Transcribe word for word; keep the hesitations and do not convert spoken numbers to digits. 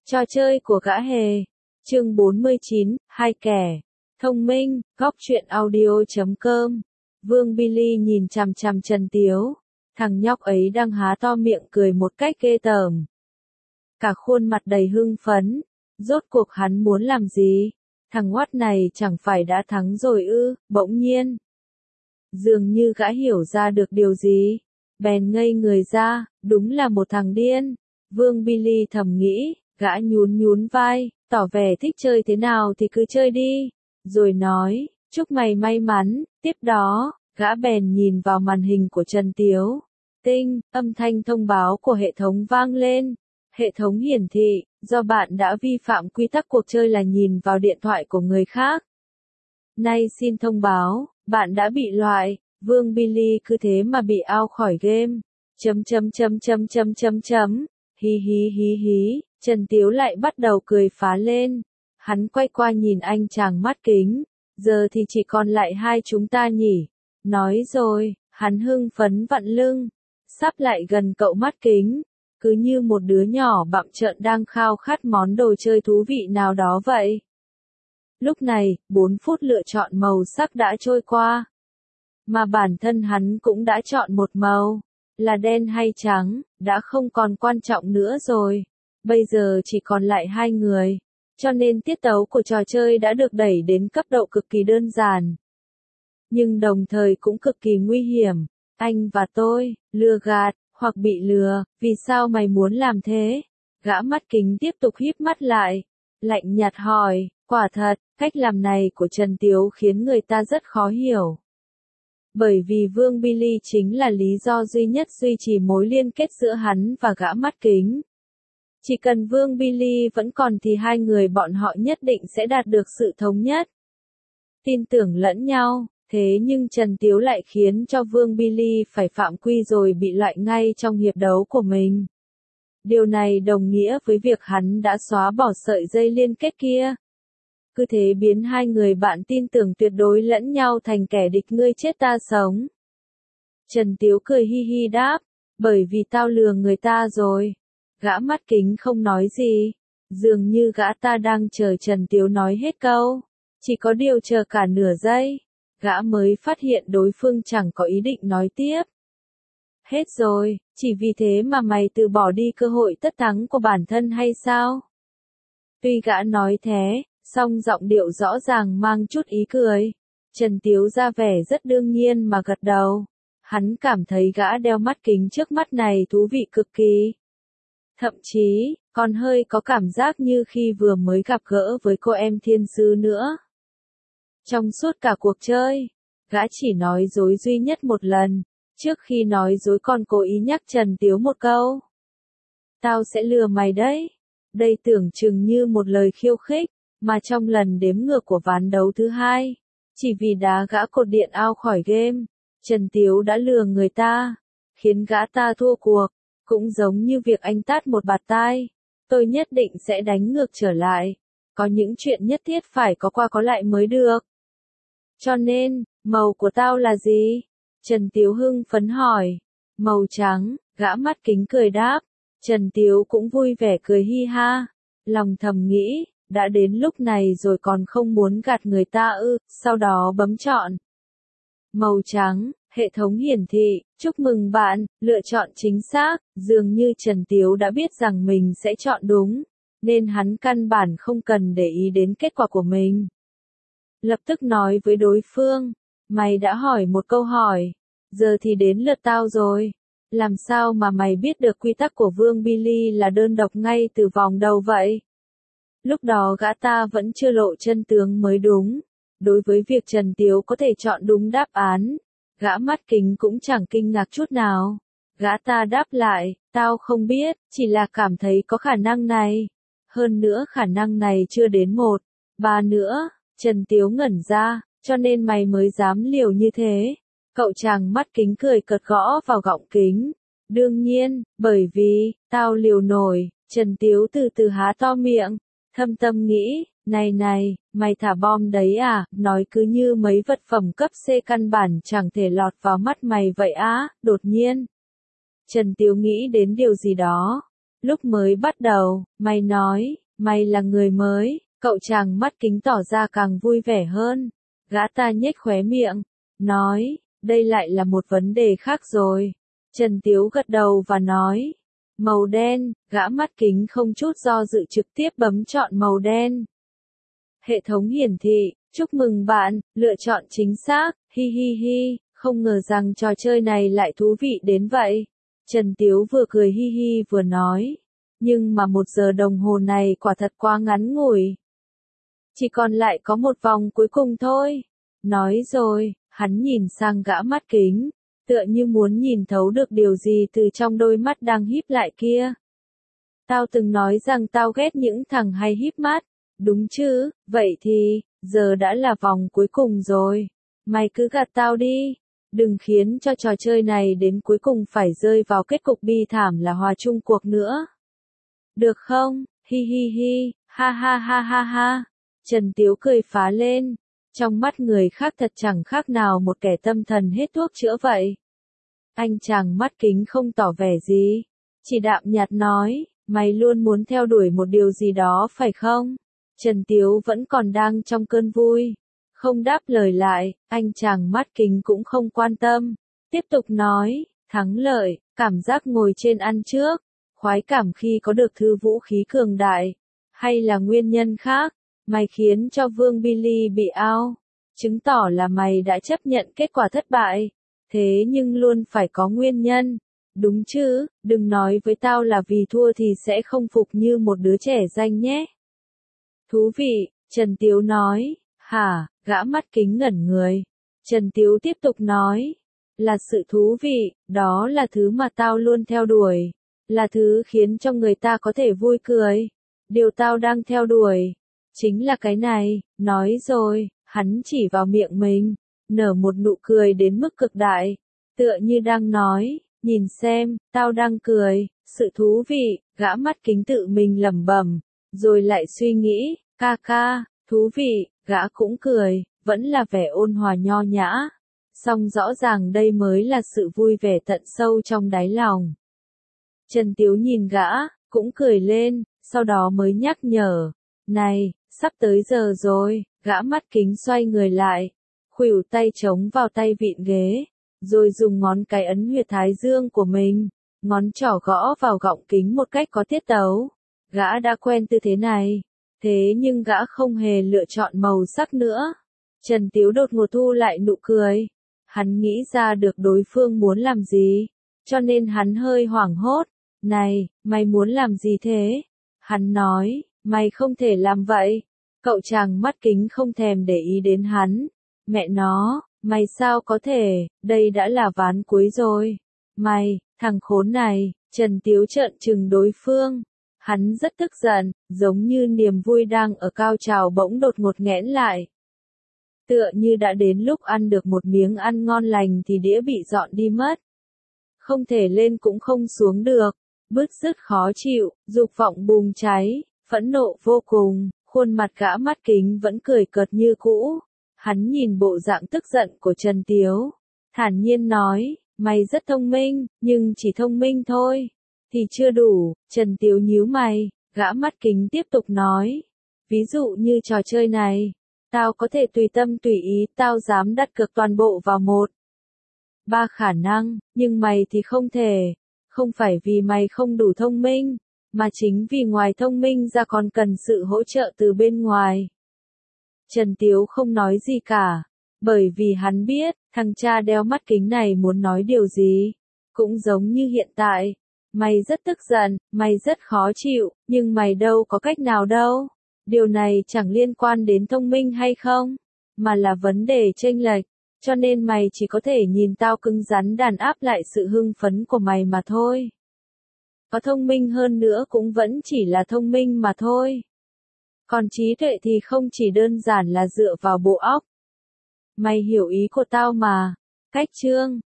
Trò chơi của gã hề. Chương bốn mươi chín, hai kẻ. Thông minh, góc truyện audio chấm com. Vương Billy nhìn chằm chằm Trần Tiếu. Thằng nhóc ấy đang há to miệng cười một cách ghê tởm. Cả khuôn mặt đầy hưng phấn. Rốt cuộc hắn muốn làm gì? Thằng oát này chẳng phải đã thắng rồi ư? Bỗng nhiên. Dường như gã hiểu ra được điều gì. Bèn ngây người ra, đúng là một thằng điên. Vương Billy thầm nghĩ, gã nhún nhún vai, tỏ vẻ thích chơi thế nào thì cứ chơi đi. Rồi nói, chúc mày may mắn. Tiếp đó, gã bèn nhìn vào màn hình của Trần Tiếu. Tinh, âm thanh thông báo của hệ thống vang lên. Hệ thống hiển thị, do bạn đã vi phạm quy tắc cuộc chơi là nhìn vào điện thoại của người khác. Nay xin thông báo, bạn đã bị loại. Vương Billy cứ thế mà bị out khỏi game. Chấm chấm chấm chấm chấm chấm chấm. Hí hí hí hí, Trần Tiếu lại bắt đầu cười phá lên. Hắn quay qua nhìn anh chàng mắt kính. Giờ thì chỉ còn lại hai chúng ta nhỉ. Nói rồi, hắn hưng phấn vặn lưng. Sắp lại gần cậu mắt kính. Cứ như một đứa nhỏ bặm trợn đang khao khát món đồ chơi thú vị nào đó vậy. Lúc này, bốn phút lựa chọn màu sắc đã trôi qua. Mà bản thân hắn cũng đã chọn một màu. Là đen hay trắng, đã không còn quan trọng nữa rồi. Bây giờ chỉ còn lại hai người. Cho nên tiết tấu của trò chơi đã được đẩy đến cấp độ cực kỳ đơn giản. Nhưng đồng thời cũng cực kỳ nguy hiểm. Anh và tôi, lừa gạt, hoặc bị lừa, vì sao mày muốn làm thế? Gã mắt kính tiếp tục híp mắt lại. Lạnh nhạt hỏi, quả thật, cách làm này của Trần Tiếu khiến người ta rất khó hiểu. Bởi vì Vương Billy chính là lý do duy nhất duy trì mối liên kết giữa hắn và gã mắt kính. Chỉ cần Vương Billy vẫn còn thì hai người bọn họ nhất định sẽ đạt được sự thống nhất. Tin tưởng lẫn nhau, thế nhưng Trần Tiếu lại khiến cho Vương Billy phải phạm quy rồi bị loại ngay trong hiệp đấu của mình. Điều này đồng nghĩa với việc hắn đã xóa bỏ sợi dây liên kết kia. Cứ thế biến hai người bạn tin tưởng tuyệt đối lẫn nhau thành kẻ địch ngươi chết ta sống. Trần Tiếu cười hi hi đáp, bởi vì tao lừa người ta rồi. Gã mắt kính không nói gì, dường như gã ta đang chờ Trần Tiếu nói hết câu. Chỉ có điều chờ cả nửa giây, gã mới phát hiện đối phương chẳng có ý định nói tiếp. Hết rồi, chỉ vì thế mà mày từ bỏ đi cơ hội tất thắng của bản thân hay sao? Tuy gã nói thế, song giọng điệu rõ ràng mang chút ý cười. Trần Tiếu ra vẻ rất đương nhiên mà gật đầu. Hắn cảm thấy gã đeo mắt kính trước mắt này thú vị cực kỳ. Thậm chí, còn hơi có cảm giác như khi vừa mới gặp gỡ với cô em thiên sứ nữa. Trong suốt cả cuộc chơi, gã chỉ nói dối duy nhất một lần. Trước khi nói dối còn cố ý nhắc Trần Tiếu một câu. Tao sẽ lừa mày đấy. Đây tưởng chừng như một lời khiêu khích. Mà trong lần đếm ngược của ván đấu thứ hai, chỉ vì đá gã cột điện out khỏi game, Trần Tiếu đã lừa người ta, khiến gã ta thua cuộc, cũng giống như việc anh tát một bạt tai. Tôi nhất định sẽ đánh ngược trở lại, có những chuyện nhất thiết phải có qua có lại mới được. Cho nên, màu của tao là gì? Trần Tiếu hưng phấn hỏi. Màu trắng, gã mắt kính cười đáp. Trần Tiếu cũng vui vẻ cười hi ha, lòng thầm nghĩ. Đã đến lúc này rồi còn không muốn gạt người ta ư, sau đó bấm chọn. Màu trắng, hệ thống hiển thị, chúc mừng bạn, lựa chọn chính xác, dường như Trần Tiếu đã biết rằng mình sẽ chọn đúng, nên hắn căn bản không cần để ý đến kết quả của mình. Lập tức nói với đối phương, mày đã hỏi một câu hỏi, giờ thì đến lượt tao rồi. Làm sao mà mày biết được quy tắc của Vương Billy là đơn độc ngay từ vòng đầu vậy? Lúc đó gã ta vẫn chưa lộ chân tướng mới đúng. Đối với việc Trần Tiếu có thể chọn đúng đáp án, gã mắt kính cũng chẳng kinh ngạc chút nào. Gã ta đáp lại, tao không biết, chỉ là cảm thấy có khả năng này. Hơn nữa khả năng này chưa đến một, ba nữa. Trần Tiếu ngẩn ra, cho nên mày mới dám liều như thế. Cậu chàng mắt kính cười cợt gõ vào gọng kính. Đương nhiên, bởi vì, tao liều nổi. Trần Tiếu từ từ há to miệng. Thâm tâm nghĩ, này này, mày thả bom đấy à, nói cứ như mấy vật phẩm cấp C căn bản chẳng thể lọt vào mắt mày vậy á, đột nhiên. Trần Tiếu nghĩ đến điều gì đó. Lúc mới bắt đầu, mày nói, mày là người mới, cậu chàng mắt kính tỏ ra càng vui vẻ hơn. Gã ta nhếch khóe miệng, nói, đây lại là một vấn đề khác rồi. Trần Tiếu gật đầu và nói, màu đen, gã mắt kính không chút do dự trực tiếp bấm chọn màu đen. Hệ thống hiển thị, chúc mừng bạn, lựa chọn chính xác, hi hi hi, không ngờ rằng trò chơi này lại thú vị đến vậy. Trần Tiếu vừa cười hi hi vừa nói, nhưng mà một giờ đồng hồ này quả thật quá ngắn ngủi. Chỉ còn lại có một vòng cuối cùng thôi. Nói rồi, hắn nhìn sang gã mắt kính, tựa như muốn nhìn thấu được điều gì từ trong đôi mắt đang híp lại kia. Tao từng nói rằng tao ghét những thằng hay híp mắt, đúng chứ, vậy thì, giờ đã là vòng cuối cùng rồi. Mày cứ gạt tao đi, đừng khiến cho trò chơi này đến cuối cùng phải rơi vào kết cục bi thảm là hòa chung cuộc nữa. Được không, hi hi hi, ha ha ha ha ha. Trần Tiếu cười phá lên, trong mắt người khác thật chẳng khác nào một kẻ tâm thần hết thuốc chữa vậy. Anh chàng mắt kính không tỏ vẻ gì, chỉ đạm nhạt nói, mày luôn muốn theo đuổi một điều gì đó phải không? Trần Tiếu vẫn còn đang trong cơn vui, không đáp lời lại, anh chàng mắt kính cũng không quan tâm, tiếp tục nói, thắng lợi, cảm giác ngồi trên ăn trước, khoái cảm khi có được thư vũ khí cường đại, hay là nguyên nhân khác, mày khiến cho Vương Billy bị out, chứng tỏ là mày đã chấp nhận kết quả thất bại, thế nhưng luôn phải có nguyên nhân, đúng chứ, đừng nói với tao là vì thua thì sẽ không phục như một đứa trẻ danh nhé. Thú vị, Trần Tiếu nói, hả, gã mắt kính ngẩn người. Trần Tiếu tiếp tục nói, là sự thú vị, đó là thứ mà tao luôn theo đuổi, là thứ khiến cho người ta có thể vui cười. Điều tao đang theo đuổi, chính là cái này, nói rồi, hắn chỉ vào miệng mình, nở một nụ cười đến mức cực đại, tựa như đang nói, nhìn xem, tao đang cười, sự thú vị, gã mắt kính tự mình lẩm bẩm, rồi lại suy nghĩ, ca ca, thú vị, gã cũng cười, vẫn là vẻ ôn hòa nho nhã, song rõ ràng đây mới là sự vui vẻ tận sâu trong đáy lòng. Trần Tiếu nhìn gã, cũng cười lên, sau đó mới nhắc nhở, này, sắp tới giờ rồi, gã mắt kính xoay người lại, khuỷu tay chống vào tay vịn ghế, rồi dùng ngón cái ấn huyệt thái dương của mình, ngón trỏ gõ vào gọng kính một cách có tiết tấu. Gã đã quen tư thế này, thế nhưng gã không hề lựa chọn màu sắc nữa. Trần Tiếu đột ngột thu lại nụ cười, hắn nghĩ ra được đối phương muốn làm gì, cho nên hắn hơi hoảng hốt, này, mày muốn làm gì thế? Hắn nói, mày không thể làm vậy. Cậu chàng mắt kính không thèm để ý đến hắn, mẹ nó, mày sao có thể, đây đã là ván cuối rồi. Mày, thằng khốn này, Trần Tiếu trợn trừng đối phương. Hắn rất tức giận, giống như niềm vui đang ở cao trào bỗng đột ngột nghẽn lại. Tựa như đã đến lúc ăn được một miếng ăn ngon lành thì đĩa bị dọn đi mất. Không thể lên cũng không xuống được, bứt rứt khó chịu, dục vọng bùng cháy, phẫn nộ vô cùng, khuôn mặt gã mắt kính vẫn cười cợt như cũ. Hắn nhìn bộ dạng tức giận của Trần Tiếu, thản nhiên nói, mày rất thông minh, nhưng chỉ thông minh thôi, thì chưa đủ. Trần Tiếu nhíu mày, gã mắt kính tiếp tục nói, ví dụ như trò chơi này, tao có thể tùy tâm tùy ý, tao dám đặt cược toàn bộ vào một, ba khả năng, nhưng mày thì không thể, không phải vì mày không đủ thông minh, mà chính vì ngoài thông minh ra còn cần sự hỗ trợ từ bên ngoài. Trần Tiếu không nói gì cả, bởi vì hắn biết, thằng cha đeo mắt kính này muốn nói điều gì, cũng giống như hiện tại. Mày rất tức giận, mày rất khó chịu, nhưng mày đâu có cách nào đâu. Điều này chẳng liên quan đến thông minh hay không, mà là vấn đề chênh lệch, cho nên mày chỉ có thể nhìn tao cứng rắn đàn áp lại sự hưng phấn của mày mà thôi. Có thông minh hơn nữa cũng vẫn chỉ là thông minh mà thôi. Còn trí tuệ thì không chỉ đơn giản là dựa vào bộ óc. Mày hiểu ý của tao mà. Cách chương